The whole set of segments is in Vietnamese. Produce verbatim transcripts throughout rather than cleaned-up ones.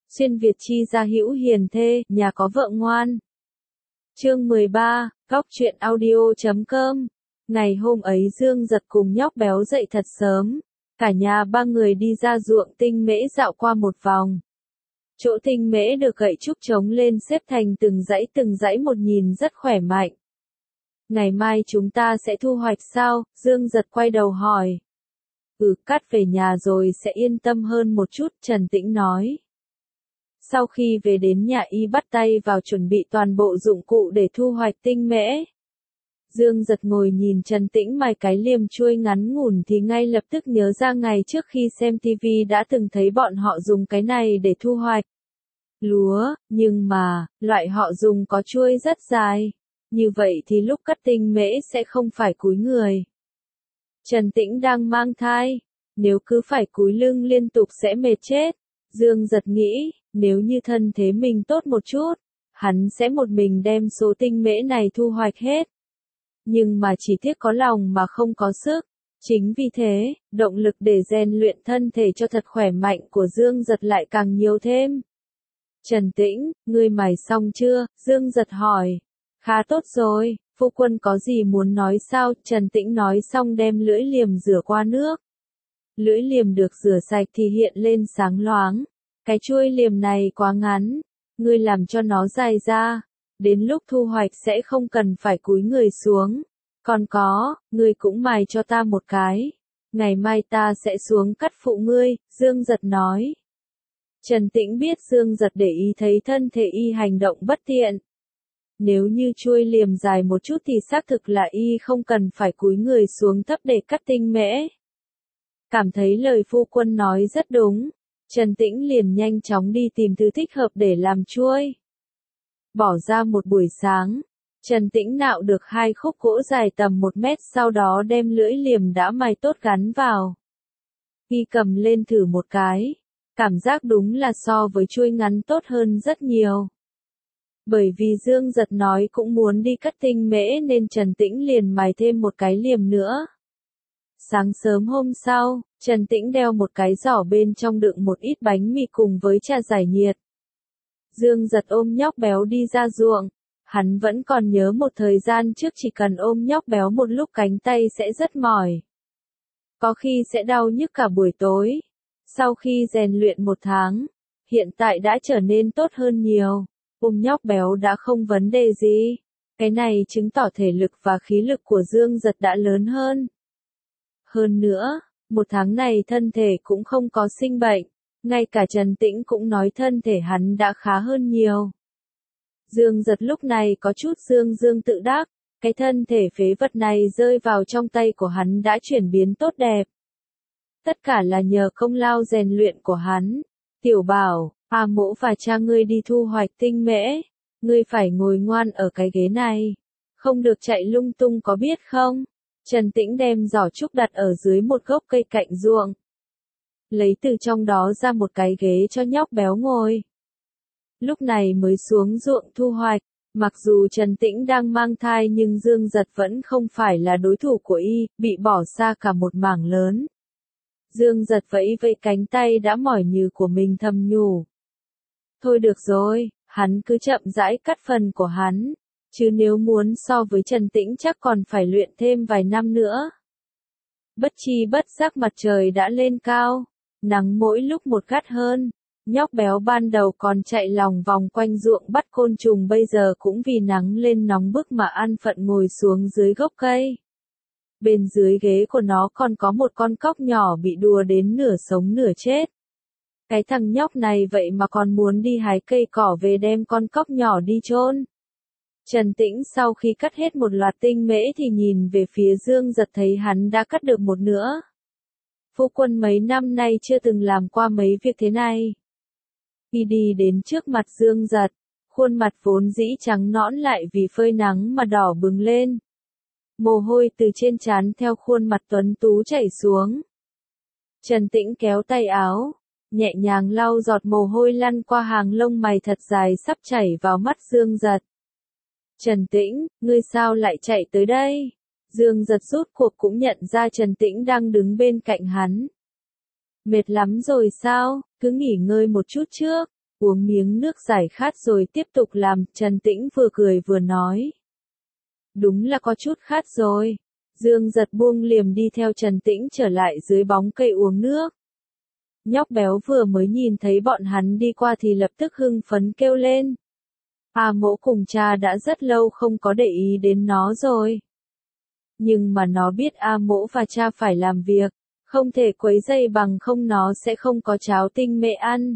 Xuyên Việt chi gia hữu hiền thê, nhà có vợ ngoan. Chương mười ba, góc truyện audio chấm com. Ngày hôm ấy Dương Giật cùng nhóc béo dậy thật sớm. Cả nhà ba người đi ra ruộng Tinh Mễ dạo qua một vòng. Chỗ Tinh Mễ được gậy trúc trống lên xếp thành từng dãy từng dãy một, nhìn rất khỏe mạnh. Ngày mai chúng ta sẽ thu hoạch sao? Dương Giật quay đầu hỏi. Ừ, cắt về nhà rồi sẽ yên tâm hơn một chút, Trần Tĩnh nói. Sau khi về đến nhà y bắt tay vào chuẩn bị toàn bộ dụng cụ để thu hoạch Tinh Mễ. Dương Giật ngồi nhìn Trần Tĩnh mài cái liềm chuôi ngắn ngủn thì ngay lập tức nhớ ra ngày trước khi xem tivi đã từng thấy bọn họ dùng cái này để thu hoạch lúa, nhưng mà, loại họ dùng có chuôi rất dài. Như vậy thì lúc cắt Tinh Mễ sẽ không phải cúi người. Trần Tĩnh đang mang thai, nếu cứ phải cúi lưng liên tục sẽ mệt chết. Dương Giật nghĩ, nếu như thân thế mình tốt một chút, hắn sẽ một mình đem số Tinh Mễ này thu hoạch hết. Nhưng mà chỉ tiếc có lòng mà không có sức. Chính vì thế, động lực để rèn luyện thân thể cho thật khỏe mạnh của Dương Giật lại càng nhiều thêm. Trần Tĩnh, ngươi mài xong chưa? Dương Giật hỏi. Khá tốt rồi, phu quân có gì muốn nói sao? Trần Tĩnh nói xong đem lưỡi liềm rửa qua nước. Lưỡi liềm được rửa sạch thì hiện lên sáng loáng. Cái chuôi liềm này quá ngắn, ngươi làm cho nó dài ra. Đến lúc thu hoạch sẽ không cần phải cúi người xuống. Còn có, ngươi cũng mài cho ta một cái. Ngày mai ta sẽ xuống cắt phụ ngươi, Dương Giật nói. Trần Tĩnh biết Dương Giật để ý thấy thân thể y hành động bất tiện. Nếu như chuôi liềm dài một chút thì xác thực là y không cần phải cúi người xuống thấp để cắt Tinh Mễ. Cảm thấy lời phu quân nói rất đúng, Trần Tĩnh liền nhanh chóng đi tìm thứ thích hợp để làm chuôi. Bỏ ra một buổi sáng, Trần Tĩnh nạo được hai khúc gỗ dài tầm một mét, sau đó đem lưỡi liềm đã mài tốt gắn vào. Y cầm lên thử một cái, cảm giác đúng là so với chuôi ngắn tốt hơn rất nhiều. Bởi vì Dương Giật nói cũng muốn đi cắt Tinh Mễ nên Trần Tĩnh liền mài thêm một cái liềm nữa. Sáng sớm hôm sau, Trần Tĩnh đeo một cái giỏ bên trong đựng một ít bánh mì cùng với trà giải nhiệt. Dương Giật ôm nhóc béo đi ra ruộng. Hắn vẫn còn nhớ một thời gian trước chỉ cần ôm nhóc béo một lúc cánh tay sẽ rất mỏi. Có khi sẽ đau nhức cả buổi tối. Sau khi rèn luyện một tháng, hiện tại đã trở nên tốt hơn nhiều. Ôm nhóc béo đã không vấn đề gì. Cái này chứng tỏ thể lực và khí lực của Dương Giật đã lớn hơn. Hơn nữa, một tháng này thân thể cũng không có sinh bệnh. Ngay cả Trần Tĩnh cũng nói thân thể hắn đã khá hơn nhiều. Dương Giật lúc này có chút dương dương tự đắc, cái thân thể phế vật này rơi vào trong tay của hắn đã chuyển biến tốt đẹp. Tất cả là nhờ công lao rèn luyện của hắn. Tiểu Bảo, A Mỗ và cha ngươi đi thu hoạch Tinh Mễ, ngươi phải ngồi ngoan ở cái ghế này, không được chạy lung tung có biết không? Trần Tĩnh đem giỏ trúc đặt ở dưới một gốc cây cạnh ruộng. Lấy từ trong đó ra một cái ghế cho nhóc béo ngồi. Lúc này mới xuống ruộng thu hoạch, mặc dù Trần Tĩnh đang mang thai nhưng Dương Giật vẫn không phải là đối thủ của y, bị bỏ xa cả một mảng lớn. Dương Giật vẫy vẫy cánh tay đã mỏi nhừ của mình thầm nhủ. Thôi được rồi, hắn cứ chậm rãi cắt phần của hắn, chứ nếu muốn so với Trần Tĩnh chắc còn phải luyện thêm vài năm nữa. Bất chi bất giác mặt trời đã lên cao, nắng mỗi lúc một gắt hơn. Nhóc béo ban đầu còn chạy lòng vòng quanh ruộng bắt côn trùng, bây giờ cũng vì nắng lên nóng bức mà ăn phận ngồi xuống dưới gốc cây. Bên dưới ghế của nó còn có một con cóc nhỏ bị đùa đến nửa sống nửa chết. Cái thằng nhóc này vậy mà còn muốn đi hái cây cỏ về đem con cóc nhỏ đi chôn. Trần Tĩnh sau khi cắt hết một loạt Tinh Mễ thì nhìn về phía Dương Giật thấy hắn đã cắt được một nửa. Phu quân mấy năm nay chưa từng làm qua mấy việc thế này. Khi đi đến trước mặt Dương Giật, khuôn mặt vốn dĩ trắng nõn lại vì phơi nắng mà đỏ bừng lên. Mồ hôi từ trên trán theo khuôn mặt tuấn tú chảy xuống. Trần Tĩnh kéo tay áo, nhẹ nhàng lau giọt mồ hôi lăn qua hàng lông mày thật dài sắp chảy vào mắt Dương Giật. Trần Tĩnh, ngươi sao lại chạy tới đây? Dương Giật rốt cuộc cũng nhận ra Trần Tĩnh đang đứng bên cạnh hắn. Mệt lắm rồi sao, cứ nghỉ ngơi một chút trước. Uống miếng nước giải khát rồi tiếp tục làm, Trần Tĩnh vừa cười vừa nói. Đúng là có chút khát rồi. Dương Giật buông liềm đi theo Trần Tĩnh trở lại dưới bóng cây uống nước. Nhóc béo vừa mới nhìn thấy bọn hắn đi qua thì lập tức hưng phấn kêu lên. A Mỗ cùng cha đã rất lâu không có để ý đến nó rồi. Nhưng mà nó biết A Mỗ và cha phải làm việc, không thể quấy rầy bằng không nó sẽ không có cháo tinh mẹ ăn.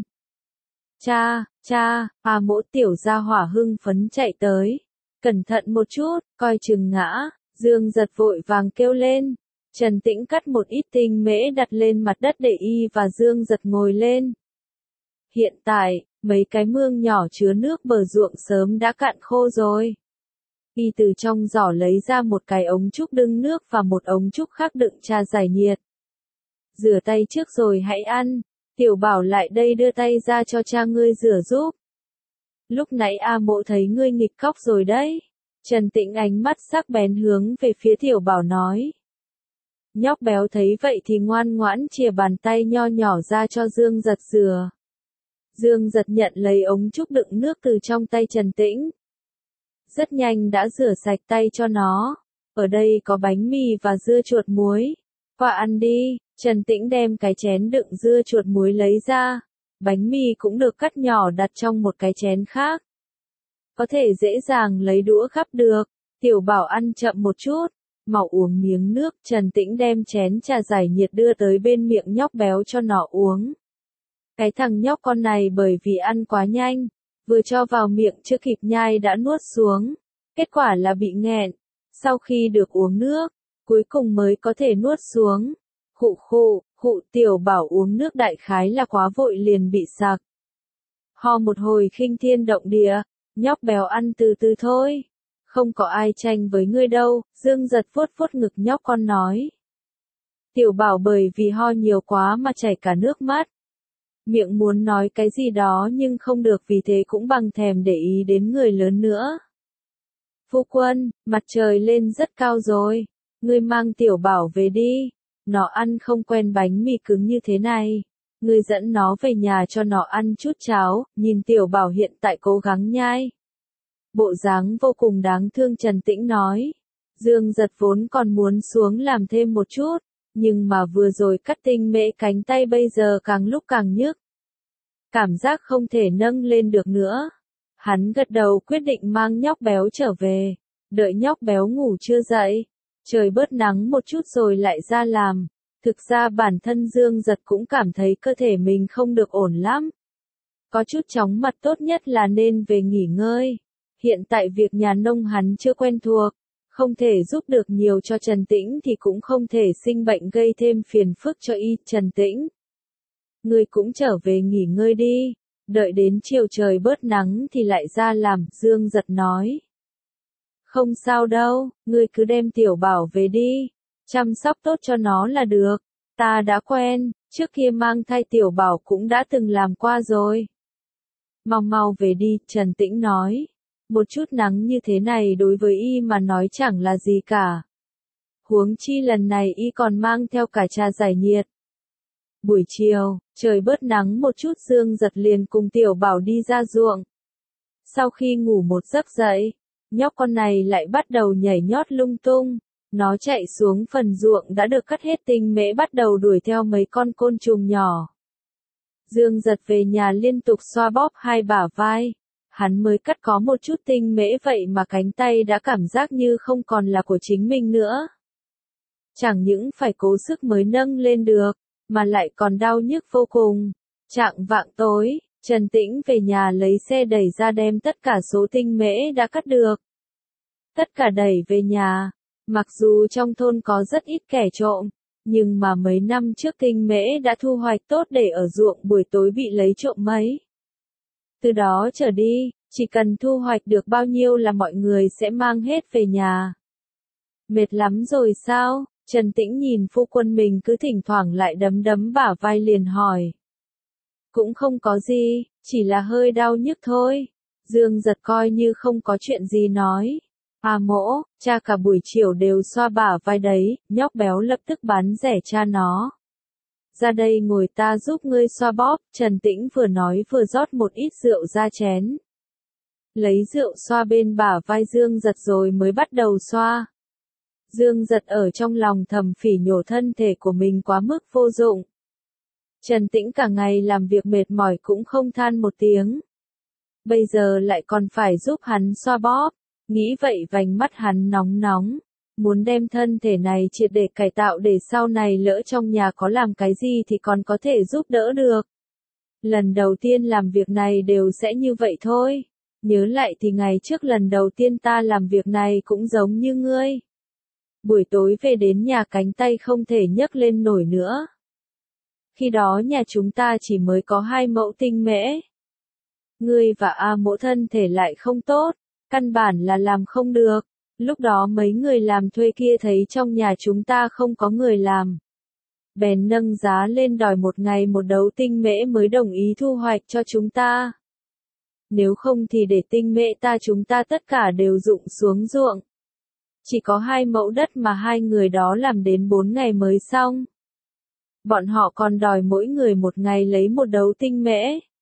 Cha, cha, A Mỗ tiểu gia hỏa hưng phấn chạy tới. Cẩn thận một chút, coi chừng ngã. Dương Giật vội vàng kêu lên. Trần Tĩnh cắt một ít tinh mễ đặt lên mặt đất để y và Dương Giật ngồi lên. Hiện tại, mấy cái mương nhỏ chứa nước bờ ruộng sớm đã cạn khô rồi. Y từ trong giỏ lấy ra một cái ống trúc đựng nước và một ống trúc khác đựng trà giải nhiệt. Rửa tay trước rồi hãy ăn. Tiểu Bảo lại đây đưa tay ra cho cha ngươi rửa giúp. Lúc nãy A Mỗ thấy ngươi nghịch khóc rồi đấy. Trần Tĩnh ánh mắt sắc bén hướng về phía Tiểu Bảo nói. Nhóc béo thấy vậy thì ngoan ngoãn chìa bàn tay nho nhỏ ra cho Dương Giật rửa. Dương Giật nhận lấy ống trúc đựng nước từ trong tay Trần Tĩnh. Rất nhanh đã rửa sạch tay cho nó. Ở đây có bánh mì và dưa chuột muối. Qua ăn đi. Trần Tĩnh đem cái chén đựng dưa chuột muối lấy ra. Bánh mì cũng được cắt nhỏ đặt trong một cái chén khác. Có thể dễ dàng lấy đũa gắp được. Tiểu Bảo ăn chậm một chút. Mau uống miếng nước. Trần Tĩnh đem chén trà giải nhiệt đưa tới bên miệng nhóc béo cho nó uống. Cái thằng nhóc con này bởi vì ăn quá nhanh. Vừa cho vào miệng chưa kịp nhai đã nuốt xuống. Kết quả là bị nghẹn. Sau khi được uống nước, cuối cùng mới có thể nuốt xuống. Khụ khụ, khụ. Tiểu Bảo uống nước đại khái là quá vội liền bị sặc. Ho một hồi khinh thiên động địa. Nhóc béo ăn từ từ thôi. Không có ai tranh với ngươi đâu. Dương Giật vuốt vuốt ngực nhóc con nói. Tiểu Bảo bởi vì ho nhiều quá mà chảy cả nước mắt. Miệng muốn nói cái gì đó nhưng không được vì thế cũng bằng thèm để ý đến người lớn nữa. Phu quân, mặt trời lên rất cao rồi. Ngươi mang Tiểu Bảo về đi. Nó ăn không quen bánh mì cứng như thế này. Ngươi dẫn nó về nhà cho nó ăn chút cháo. Nhìn Tiểu Bảo hiện tại cố gắng nhai. Bộ dáng vô cùng đáng thương, Trần Tĩnh nói. Dương Giật vốn còn muốn xuống làm thêm một chút. Nhưng mà vừa rồi cắt tinh mễ cánh tay bây giờ càng lúc càng nhức. Cảm giác không thể nâng lên được nữa. Hắn gật đầu quyết định mang nhóc béo trở về. Đợi nhóc béo ngủ chưa dậy. Trời bớt nắng một chút rồi lại ra làm. Thực ra bản thân Dương Giật cũng cảm thấy cơ thể mình không được ổn lắm. Có chút chóng mặt, tốt nhất là nên về nghỉ ngơi. Hiện tại việc nhà nông hắn chưa quen thuộc. Không thể giúp được nhiều cho Trần Tĩnh thì cũng không thể sinh bệnh gây thêm phiền phức cho y. Trần Tĩnh, ngươi cũng trở về nghỉ ngơi đi. Đợi đến chiều trời bớt nắng thì lại ra làm. Dương Giật nói. Không sao đâu, ngươi cứ đem Tiểu Bảo về đi. Chăm sóc tốt cho nó là được. Ta đã quen, trước kia mang thai Tiểu Bảo cũng đã từng làm qua rồi. Mau mau về đi, Trần Tĩnh nói. Một chút nắng như thế này đối với y mà nói chẳng là gì cả. Huống chi lần này y còn mang theo cả trà giải nhiệt. Buổi chiều, trời bớt nắng một chút, Dương Giật liền cùng Tiểu Bảo đi ra ruộng. Sau khi ngủ một giấc dậy, nhóc con này lại bắt đầu nhảy nhót lung tung. Nó chạy xuống phần ruộng đã được cắt hết tinh mễ, bắt đầu đuổi theo mấy con côn trùng nhỏ. Dương Giật về nhà liên tục xoa bóp hai bả vai. Hắn mới cắt có một chút tinh mễ vậy mà cánh tay đã cảm giác như không còn là của chính mình nữa. Chẳng những phải cố sức mới nâng lên được, mà lại còn đau nhức vô cùng. Chạng vạng tối, Trần Tĩnh về nhà lấy xe đẩy ra đem tất cả số tinh mễ đã cắt được. Tất cả đẩy về nhà. Mặc dù trong thôn có rất ít kẻ trộm, nhưng mà mấy năm trước tinh mễ đã thu hoạch tốt để ở ruộng buổi tối bị lấy trộm mấy. Từ đó trở đi, chỉ cần thu hoạch được bao nhiêu là mọi người sẽ mang hết về nhà. Mệt lắm rồi sao? Trần Tĩnh nhìn phu quân mình cứ thỉnh thoảng lại đấm đấm bả vai liền hỏi. Cũng không có gì, chỉ là hơi đau nhức thôi. Dương Giật coi như không có chuyện gì nói. À Mỗ, cha cả buổi chiều đều xoa bả vai đấy. Nhóc béo lập tức bán rẻ cha nó. ra đây ngồi ta giúp ngươi xoa bóp, Trần Tĩnh vừa nói vừa rót một ít rượu ra chén. Lấy rượu xoa bên bả vai Dương Giật rồi mới bắt đầu xoa. Dương Giật ở trong lòng thầm phỉ nhổ thân thể của mình quá mức vô dụng. Trần Tĩnh cả ngày làm việc mệt mỏi cũng không than một tiếng. Bây giờ lại còn phải giúp hắn xoa bóp, nghĩ vậy vành mắt hắn nóng nóng, muốn đem thân thể này triệt để cải tạo để sau này lỡ trong nhà có làm cái gì thì còn có thể giúp đỡ được. Lần đầu tiên làm việc này đều sẽ như vậy thôi, nhớ lại thì ngày trước lần đầu tiên ta làm việc này cũng giống như ngươi. Buổi tối về đến nhà cánh tay không thể nhấc lên nổi nữa. Khi đó nhà chúng ta chỉ mới có hai mẫu tinh mễ. Ngươi và A Mỗ thân thể lại không tốt, căn bản là làm không được. Lúc đó mấy người làm thuê kia thấy trong nhà chúng ta không có người làm. Bèn nâng giá lên đòi một ngày một đấu tinh mễ mới đồng ý thu hoạch cho chúng ta. Nếu không thì để tinh mễ ta chúng ta tất cả đều rụng xuống ruộng. Chỉ có hai mẫu đất mà hai người đó làm đến bốn ngày mới xong. Bọn họ còn đòi mỗi người một ngày lấy một đấu tinh mễ.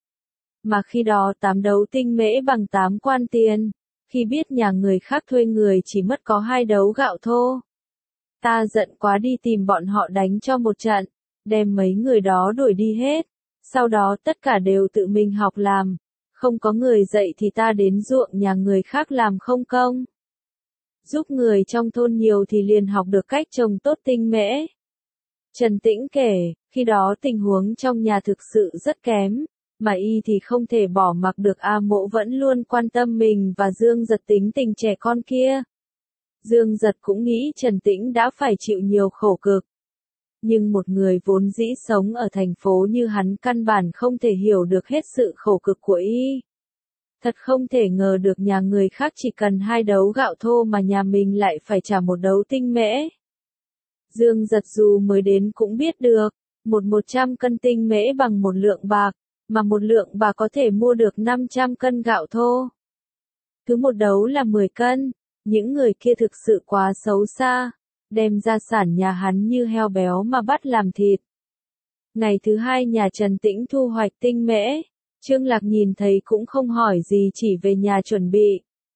Mà khi đó tám đấu tinh mễ bằng tám quan tiền. Khi biết nhà người khác thuê người chỉ mất có hai đấu gạo thô. Ta giận quá đi tìm bọn họ đánh cho một trận, đem mấy người đó đuổi đi hết. Sau đó tất cả đều tự mình học làm. Không có người dạy thì ta đến ruộng nhà người khác làm không công. Giúp người trong thôn nhiều thì liền học được cách trồng tốt tinh mễ. Trần Tĩnh kể, khi đó tình huống trong nhà thực sự rất kém, mà y thì không thể bỏ mặc được A Mỗ vẫn luôn quan tâm mình và Dương Giật tính tình trẻ con kia. Dương Giật cũng nghĩ Trần Tĩnh đã phải chịu nhiều khổ cực. Nhưng một người vốn dĩ sống ở thành phố như hắn căn bản không thể hiểu được hết sự khổ cực của y. Thật không thể ngờ được nhà người khác chỉ cần hai đấu gạo thô mà nhà mình lại phải trả một đấu tinh mễ. Dương Giật dù mới đến cũng biết được, một một trăm cân tinh mễ bằng một lượng bạc, mà một lượng bạc có thể mua được năm trăm cân gạo thô. Cứ một đấu là mười cân, những người kia thực sự quá xấu xa, đem gia sản nhà hắn như heo béo mà bắt làm thịt. Ngày thứ hai nhà Trần Tĩnh thu hoạch tinh mễ, Trương Lạc nhìn thấy cũng không hỏi gì chỉ về nhà chuẩn bị.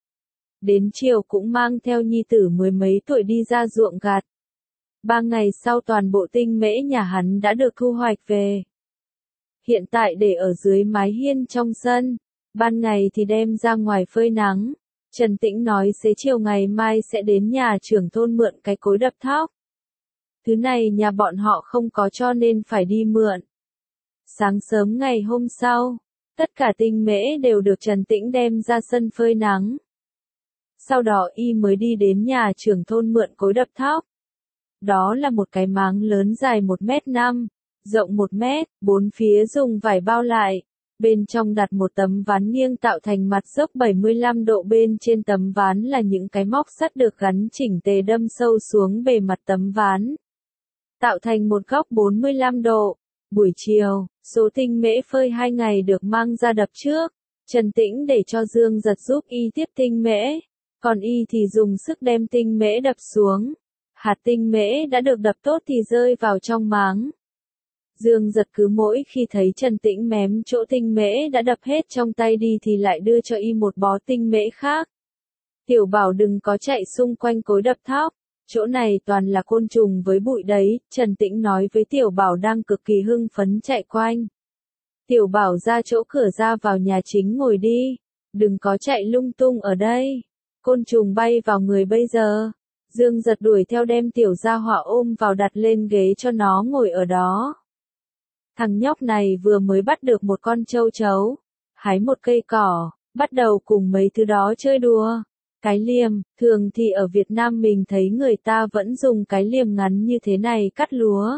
Đến chiều cũng mang theo nhi tử mười mấy tuổi đi ra ruộng gặt. Ba ngày sau toàn bộ tinh mễ nhà hắn đã được thu hoạch về. Hiện tại để ở dưới mái hiên trong sân, ban ngày thì đem ra ngoài phơi nắng. Trần Tĩnh nói xế chiều ngày mai sẽ đến nhà trưởng thôn mượn cái cối đập thóc. Thứ này nhà bọn họ không có cho nên phải đi mượn. Sáng sớm ngày hôm sau, tất cả tinh mễ đều được Trần Tĩnh đem ra sân phơi nắng. Sau đó y mới đi đến nhà trưởng thôn mượn cối đập thóc. Đó là một cái máng lớn dài một mét năm, rộng một mét, bốn phía dùng vải bao lại. Bên trong đặt một tấm ván nghiêng tạo thành mặt dốc bảy mươi lăm độ, bên trên tấm ván là những cái móc sắt được gắn chỉnh tề đâm sâu xuống bề mặt tấm ván. Tạo thành một góc bốn mươi lăm độ. Buổi chiều, số tinh mễ phơi hai ngày được mang ra đập trước. Trần Tĩnh để cho Dương Giật giúp y tiếp tinh mễ, còn y thì dùng sức đem tinh mễ đập xuống. Hạt tinh mễ đã được đập tốt thì rơi vào trong máng. Dương Giật cứ mỗi khi thấy Trần Tĩnh mém chỗ tinh mễ đã đập hết trong tay đi thì lại đưa cho y một bó tinh mễ khác. Tiểu Bảo đừng có chạy xung quanh cối đập thóc, chỗ này toàn là côn trùng với bụi đấy, Trần Tĩnh nói với Tiểu Bảo đang cực kỳ hưng phấn chạy quanh. Tiểu Bảo ra chỗ cửa ra vào nhà chính ngồi đi, đừng có chạy lung tung ở đây, côn trùng bay vào người bây giờ. Dương Giật đuổi theo đem Tiểu Gia Hỏa ôm vào đặt lên ghế cho nó ngồi ở đó. Thằng nhóc này vừa mới bắt được một con châu chấu, hái một cây cỏ, bắt đầu cùng mấy thứ đó chơi đùa. Cái liềm, thường thì ở Việt Nam mình thấy người ta vẫn dùng cái liềm ngắn như thế này cắt lúa.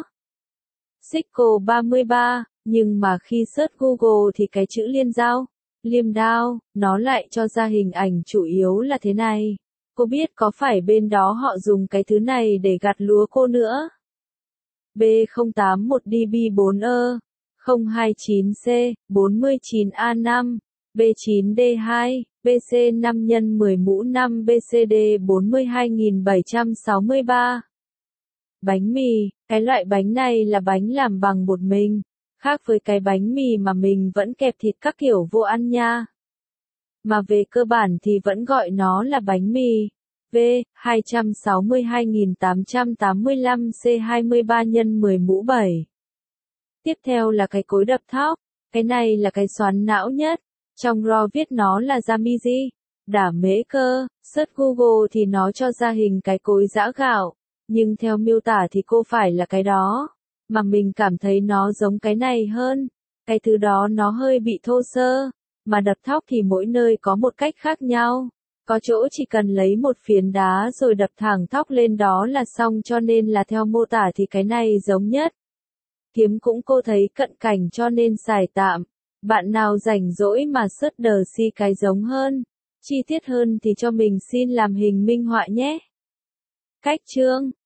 Xích-cô ba mươi ba, nhưng mà khi search Google thì cái chữ liên dao, liềm đao, nó lại cho ra hình ảnh chủ yếu là thế này. Cô biết có phải bên đó họ dùng cái thứ này để gặt lúa cô nữa? B không tám một D B bốn E, không hai chín C, bốn chín A năm, B chín D hai, B C năm nhân mười mũ năm B C D bốn mươi hai nghìn bảy trăm sáu mươi ba. Bánh mì, cái loại bánh này là bánh làm bằng bột mình, khác với cái bánh mì mà mình vẫn kẹp thịt các kiểu vô ăn nha. Mà về cơ bản thì vẫn gọi nó là bánh mì. V, hai trăm sáu mươi hai nghìn tám trăm tám mươi lăm C hai mươi ba nhân mười mũ bảy. Tiếp theo là cái cối đập thóc, cái này là cái xoắn não nhất, trong raw viết nó là Yamiji, đả mễ cơ, search Google thì nó cho ra hình cái cối giã gạo, nhưng theo miêu tả thì cô phải là cái đó, mà mình cảm thấy nó giống cái này hơn, cái thứ đó nó hơi bị thô sơ, mà đập thóc thì mỗi nơi có một cách khác nhau. Có chỗ chỉ cần lấy một phiến đá rồi đập thẳng thóc lên đó là xong, cho nên là theo mô tả thì cái này giống nhất. Kiếm cũng cô thấy cận cảnh cho nên xài tạm. Bạn nào rảnh rỗi mà search đờ si cái giống hơn, chi tiết hơn thì cho mình xin làm hình minh họa nhé. Cách chương